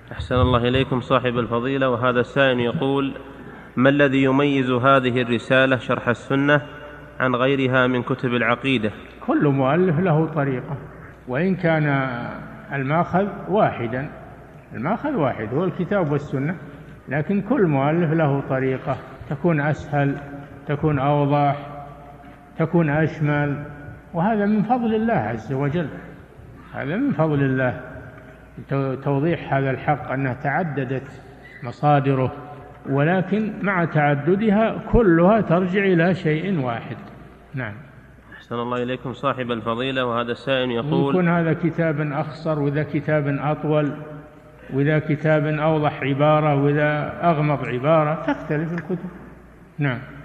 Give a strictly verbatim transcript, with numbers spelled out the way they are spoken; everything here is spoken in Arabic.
أحسن الله إليكم صاحب الفضيلة. وهذا السائل يقول: ما الذي يميز هذه الرسالة شرح السنة عن غيرها من كتب العقيدة؟ كل مؤلف له طريقة، وإن كان الماخذ واحدا، الماخذ واحد هو الكتاب والسنة، لكن كل مؤلف له طريقة تكون أسهل، تكون أوضح، تكون أشمل، وهذا من فضل الله عز وجل. هذا من فضل الله توضيح هذا الحق، أنها تعددت مصادره، ولكن مع تعددها كلها ترجع إلى شيء واحد. نعم. أحسن الله إليكم صاحب الفضيلة. وهذا السائل يقول: يكون هذا كتاب أخصر، وإذا كتاب أطول، وإذا كتاب أوضح عبارة، وإذا أغمض عبارة، تختلف الكتب. نعم.